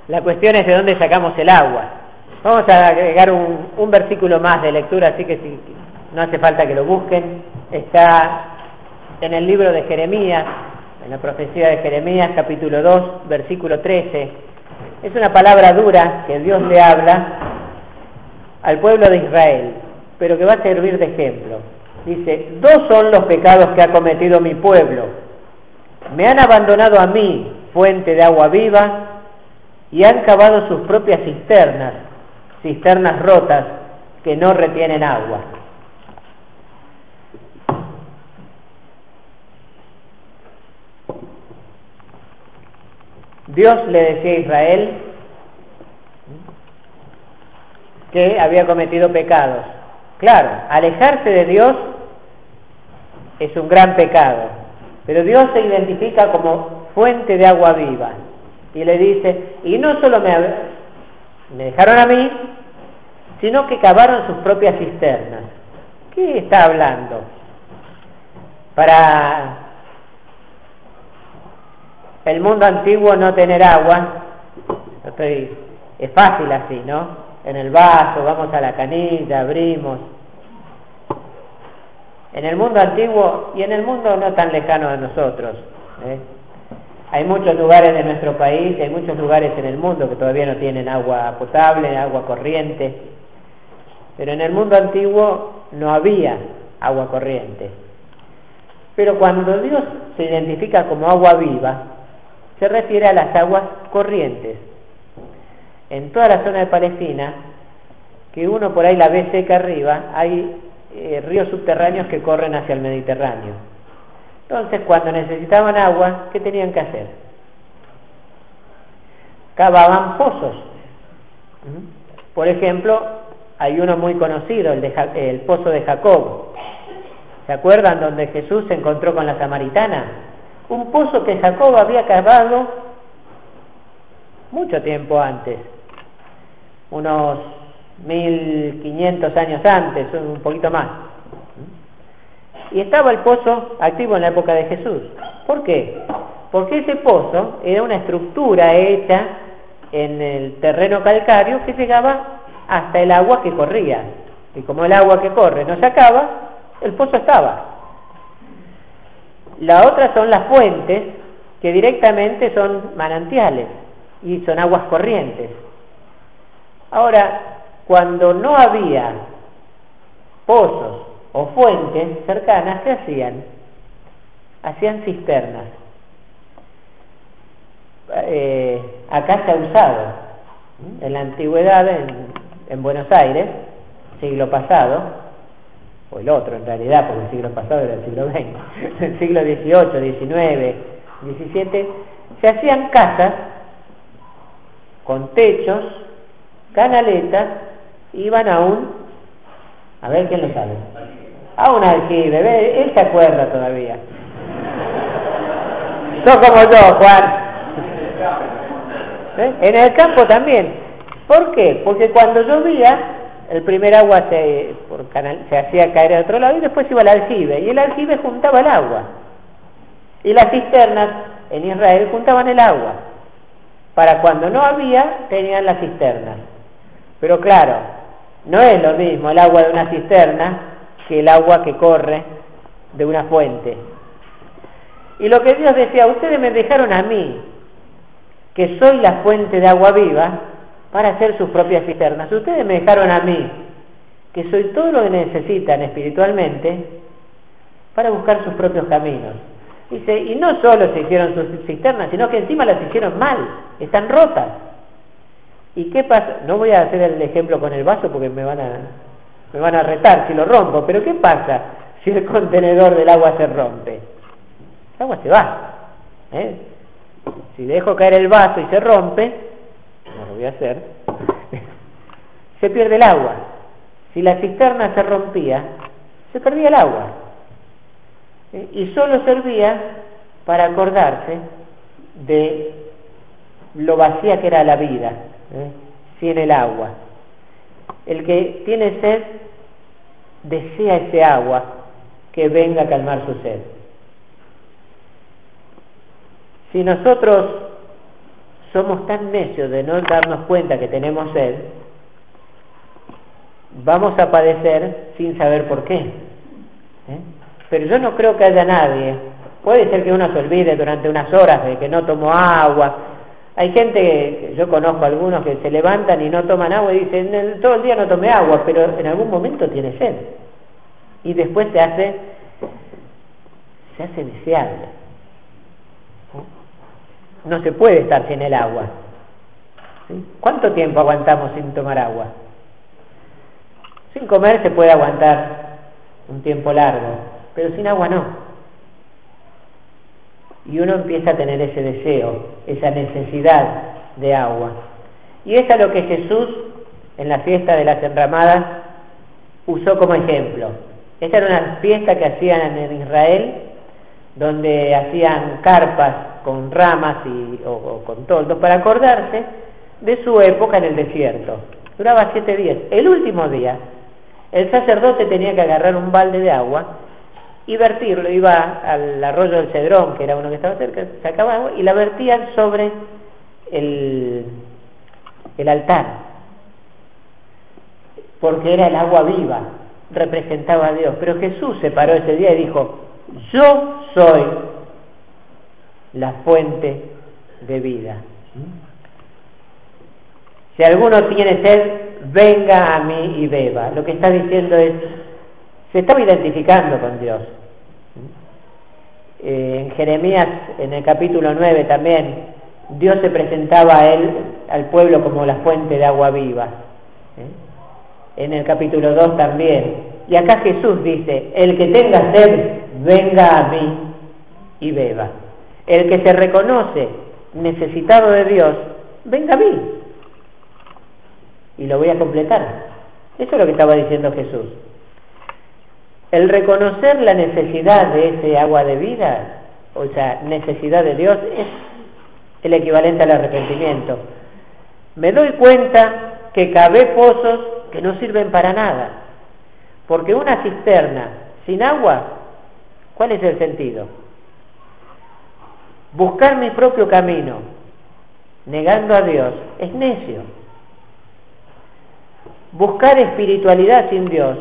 La cuestión es de dónde sacamos el agua. Vamos a agregar un versículo más de lectura, así que si no hace falta que lo busquen. Está en el libro de Jeremías, en la profecía de Jeremías, capítulo 2, versículo 13. Es una palabra dura que Dios le habla al pueblo de Israel, pero que va a servir de ejemplo. Dice: dos son los pecados que ha cometido mi pueblo. Me han abandonado a mí, fuente de agua viva, y han cavado sus propias cisternas rotas que no retienen agua. Dios le decía a Israel que había cometido pecados. Claro, alejarse de Dios es un gran pecado, pero Dios se identifica como fuente de agua viva y le dice: y no solo me dejaron a mí, sino que cavaron sus propias cisternas. ¿Qué está hablando? Para el mundo antiguo no tener agua es fácil así, ¿no? En el vaso, vamos a la canilla, abrimos. En el mundo antiguo y en el mundo no tan lejano de nosotros, hay muchos lugares de nuestro país, hay muchos lugares en el mundo que todavía no tienen agua potable, agua corriente, pero en el mundo antiguo no había agua corriente. Pero cuando Dios se identifica como agua viva, se refiere a las aguas corrientes. En toda la zona de Palestina, que uno por ahí la ve seca arriba, hay ríos subterráneos que corren hacia el Mediterráneo. Entonces, cuando necesitaban agua, ¿qué tenían que hacer? Cavaban pozos. Por ejemplo, hay uno muy conocido, el pozo de Jacob. ¿Se acuerdan donde Jesús se encontró con la samaritana? Un pozo que Jacob había cavado mucho tiempo antes, unos 1500 años antes, un poquito más. Y estaba el pozo activo en la época de Jesús. ¿Por qué? Porque ese pozo era una estructura hecha en el terreno calcáreo que llegaba hasta el agua que corría. Y como el agua que corre no se acaba, el pozo estaba. La otra son las fuentes, que directamente son manantiales y son aguas corrientes. Ahora, cuando no había pozos o fuentes cercanas, ¿qué hacían? Hacían cisternas. Acá se ha usado en la antigüedad, en Buenos Aires, siglo pasado, o el otro en realidad, porque el siglo pasado era el siglo XX, el siglo XVIII, XIX, XVII, se hacían casas con techos, canaletas, iban a ver quién lo sabe, a un aljibe. Él se acuerda todavía. No como yo, Juan. En el campo también. ¿Por qué? Porque cuando llovía, el primer agua se hacía caer al otro lado y después iba al aljibe, y el aljibe juntaba el agua, y las cisternas en Israel juntaban el agua. Para cuando no había, tenían las cisternas. Pero claro, no es lo mismo el agua de una cisterna que el agua que corre de una fuente. Y lo que Dios decía: ustedes me dejaron a mí, que soy la fuente de agua viva, para hacer sus propias cisternas. Ustedes me dejaron a mí, que soy todo lo que necesitan espiritualmente, para buscar sus propios caminos. Dice, y no solo se hicieron sus cisternas, sino que encima las hicieron mal, están rotas. ¿Y qué pasa? No voy a hacer el ejemplo con el vaso porque me van a retar si lo rompo, pero ¿qué pasa si el contenedor del agua se rompe? El agua se va. Si dejo caer el vaso y se rompe, no lo voy a hacer, se pierde el agua. Si la cisterna se rompía, se perdía el agua. Y solo servía para acordarse de lo vacía que era la vida, sin el agua. El que tiene sed, desea ese agua que venga a calmar su sed. Si nosotros somos tan necios de no darnos cuenta que tenemos sed, vamos a padecer sin saber por qué. Pero yo no creo que haya nadie, puede ser que uno se olvide durante unas horas de que no tomó agua. Hay gente, yo conozco algunos que se levantan y no toman agua y dicen, todo el día no tomé agua, pero en algún momento tiene sed. Y después se hace deseable. No se puede estar sin el agua. ¿Sí? ¿Cuánto tiempo aguantamos sin tomar agua? Sin comer se puede aguantar un tiempo largo, pero sin agua no. Y uno empieza a tener ese deseo, esa necesidad de agua. Y eso es lo que Jesús, en la fiesta de las enramadas, usó como ejemplo. Esta era una fiesta que hacían en Israel, donde hacían carpas con ramas o con toldos para acordarse de su época en el desierto. Duraba 7 días. El último día, el sacerdote tenía que agarrar un balde de agua y vertirlo. Iba al arroyo del Cedrón, que era uno que estaba cerca, sacaba agua y la vertían sobre el altar, porque era el agua viva, representaba a Dios. Pero Jesús se paró ese día y dijo: yo soy la fuente de vida. Si alguno tiene sed, venga a mí y beba. Lo que está diciendo es, se estaba identificando con Dios. En Jeremías, en el capítulo 9 también, Dios se presentaba a él, al pueblo, como la fuente de agua viva. En el capítulo 2 también. Y acá Jesús dice: el que tenga sed, venga a mí y beba. El que se reconoce necesitado de Dios, venga a mí. Y lo voy a completar. Eso es lo que estaba diciendo Jesús. El reconocer la necesidad de ese agua de vida, o sea, necesidad de Dios, es el equivalente al arrepentimiento. Me doy cuenta que cavé pozos que no sirven para nada, porque una cisterna sin agua, ¿cuál es el sentido? Buscar mi propio camino, negando a Dios, es necio. Buscar espiritualidad sin Dios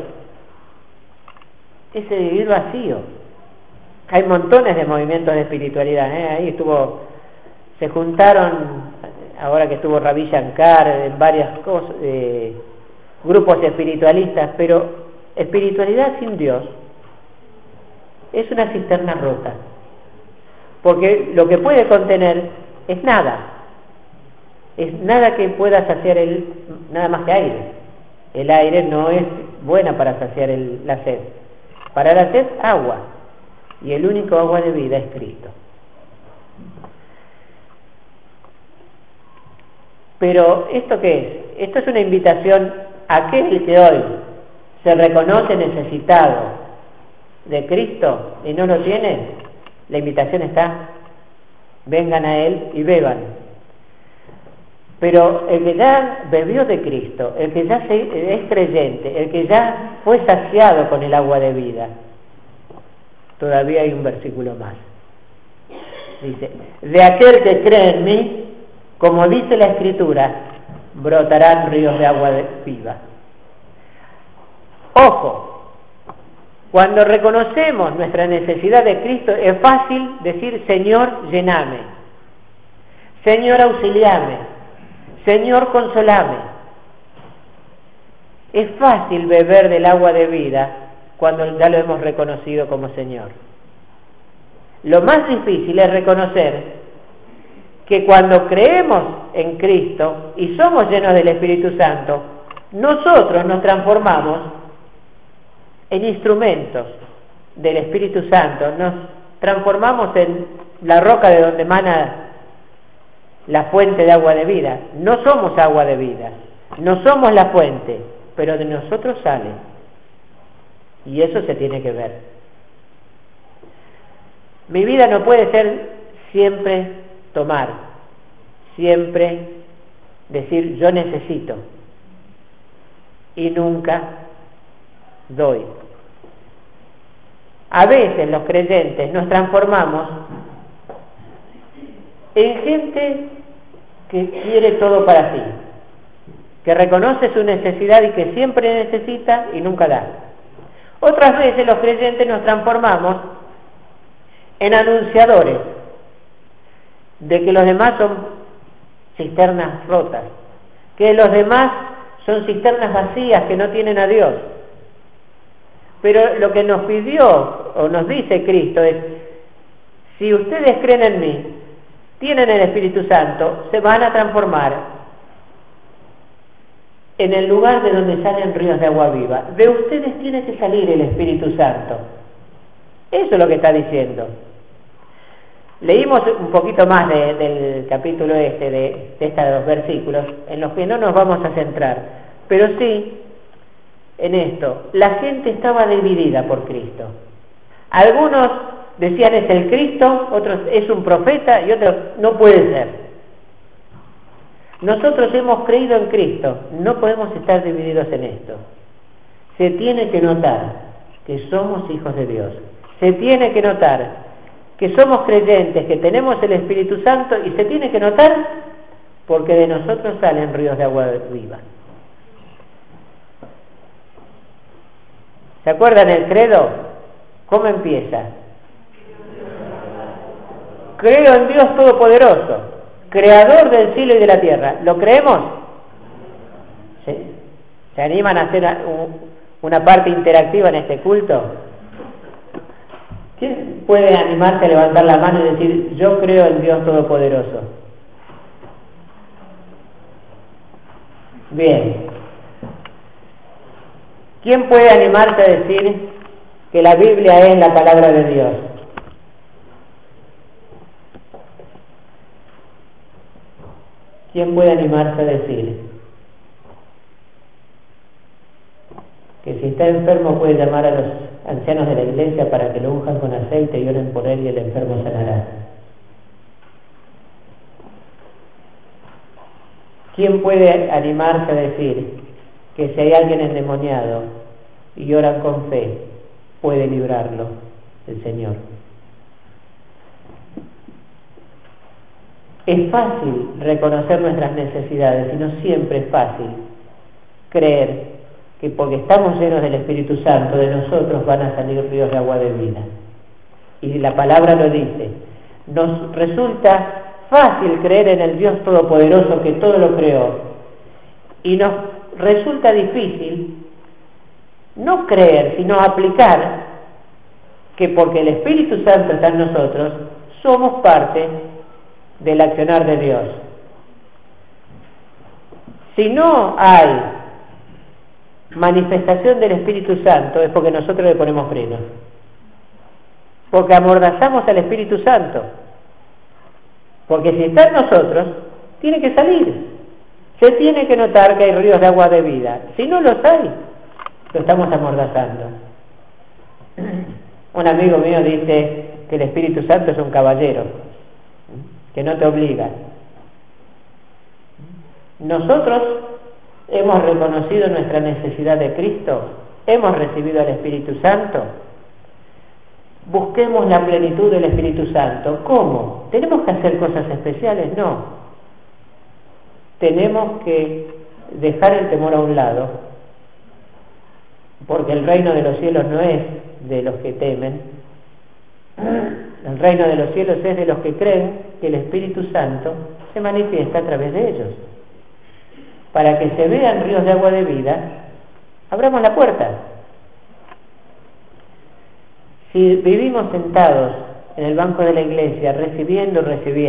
es vivir vacío. Hay montones de movimientos de espiritualidad, ahí se juntaron, ahora que estuvo Ravi Shankar, en varias cosas, grupos espiritualistas, pero espiritualidad sin Dios es una cisterna rota, porque lo que puede contener es nada que pueda saciar nada más que aire. El aire no es buena para saciar la sed. Para la sed, agua, y el único agua de vida es Cristo. Pero ¿esto qué es? Esto es una invitación a aquel que hoy se reconoce necesitado de Cristo y no lo tiene. La invitación está: vengan a Él y beban. Pero el que ya bebió de Cristo, el que ya es creyente, el que ya fue saciado con el agua de vida, todavía hay un versículo más. Dice: de aquel que cree en mí, como dice la Escritura, brotarán ríos de agua viva. Ojo, cuando reconocemos nuestra necesidad de Cristo, es fácil decir: Señor, llename, Señor, auxiliame, Señor, consolame. Es fácil beber del agua de vida cuando ya lo hemos reconocido como Señor. Lo más difícil es reconocer que cuando creemos en Cristo y somos llenos del Espíritu Santo, nosotros nos transformamos en instrumentos del Espíritu Santo, nos transformamos en la roca de donde emana la fuente de agua de vida. No somos agua de vida, no somos la fuente, pero de nosotros sale, y eso se tiene que ver. Mi vida no puede ser siempre tomar, siempre decir yo necesito y nunca doy. A veces los creyentes nos transformamos en gente que quiere todo para sí, que reconoce su necesidad y que siempre necesita y nunca da. Otras veces los creyentes nos transformamos en anunciadores de que los demás son cisternas rotas, que los demás son cisternas vacías que no tienen a Dios. Pero lo que nos pidió o nos dice Cristo es: si ustedes creen en mí, tienen el Espíritu Santo, se van a transformar en el lugar de donde salen ríos de agua viva. De ustedes tiene que salir el Espíritu Santo. Eso es lo que está diciendo. Leímos un poquito más del capítulo de estos versículos, en los que no nos vamos a centrar, pero sí en esto. La gente estaba dividida por Cristo. Algunos decían es el Cristo, otros es un profeta y otros no puede ser. Nosotros hemos creído en Cristo, no podemos estar divididos en esto. Se tiene que notar que somos hijos de Dios. Se tiene que notar que somos creyentes, que tenemos el Espíritu Santo, y se tiene que notar porque de nosotros salen ríos de agua viva. ¿Se acuerdan el credo? ¿Cómo empieza? Creo en Dios Todopoderoso, Creador del cielo y de la tierra. ¿Lo creemos? ¿Sí? ¿Se animan a hacer una parte interactiva en este culto? ¿Quién puede animarse a levantar la mano y decir: yo creo en Dios Todopoderoso? Bien. ¿Quién puede animarse a decir que la Biblia es la palabra de Dios? ¿Quién puede animarse a decir que si está enfermo puede llamar a los ancianos de la iglesia para que lo unjan con aceite y oren por él y el enfermo sanará? ¿Quién puede animarse a decir que si hay alguien endemoniado y oran con fe, puede librarlo el Señor? Es fácil reconocer nuestras necesidades y no siempre es fácil creer que porque estamos llenos del Espíritu Santo, de nosotros van a salir ríos de agua de vida. Y la palabra lo dice. Nos resulta fácil creer en el Dios Todopoderoso que todo lo creó, y nos resulta difícil no creer, sino aplicar que porque el Espíritu Santo está en nosotros, somos parte del accionar de Dios. Si no hay manifestación del Espíritu Santo, es porque nosotros le ponemos freno, porque amordazamos al Espíritu Santo, porque si está en nosotros, tiene que salir, se tiene que notar que hay ríos de agua de vida. Si no los hay, lo estamos amordazando. Un amigo mío dice que el Espíritu Santo es un caballero, que no te obliga. Nosotros hemos reconocido nuestra necesidad de Cristo, hemos recibido al Espíritu Santo. Busquemos la plenitud del Espíritu Santo. ¿Cómo? ¿Tenemos que hacer cosas especiales? No. Tenemos que dejar el temor a un lado, porque el reino de los cielos no es de los que temen. El reino de los cielos es de los que creen que el Espíritu Santo se manifiesta a través de ellos. Para que se vean ríos de agua de vida, abramos la puerta. Si vivimos sentados en el banco de la iglesia, recibiendo,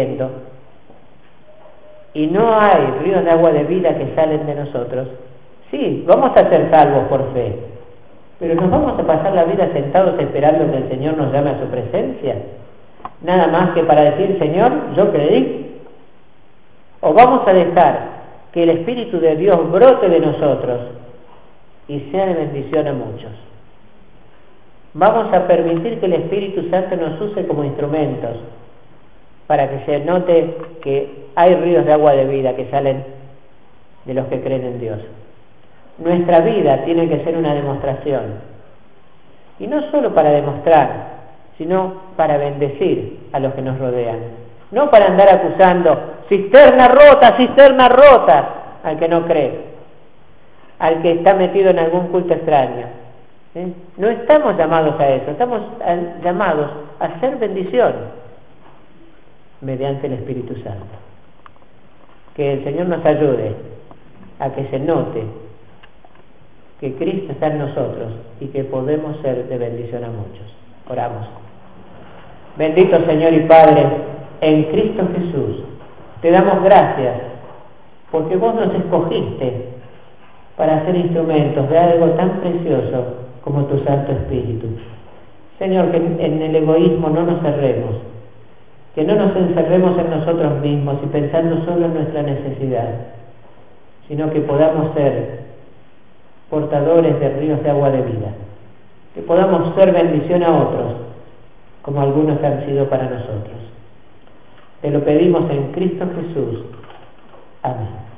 y no hay ríos de agua de vida que salen de nosotros, sí, vamos a ser salvos por fe, pero ¿nos vamos a pasar la vida sentados esperando que el Señor nos llame a su presencia? Nada más que para decir: Señor, yo creí. ¿O vamos a dejar que el Espíritu de Dios brote de nosotros y sea de bendición a muchos? Vamos a permitir que el Espíritu Santo nos use como instrumentos para que se note que hay ríos de agua de vida que salen de los que creen en Dios. Nuestra vida tiene que ser una demostración, y no solo para demostrar, sino para bendecir a los que nos rodean. No para andar acusando: cisterna rota, al que no cree, al que está metido en algún culto extraño. No estamos llamados a eso, estamos llamados a hacer bendición mediante el Espíritu Santo. Que el Señor nos ayude a que se note que Cristo está en nosotros y que podemos ser de bendición a muchos. Oramos. Bendito Señor y Padre, en Cristo Jesús, te damos gracias porque vos nos escogiste para ser instrumentos de algo tan precioso como tu Santo Espíritu. Señor, que en el egoísmo no nos cerremos, que no nos encerremos en nosotros mismos y pensando solo en nuestra necesidad, sino que podamos ser portadores de ríos de agua de vida, que podamos ser bendición a otros, como algunos han sido para nosotros. Te lo pedimos en Cristo Jesús. Amén.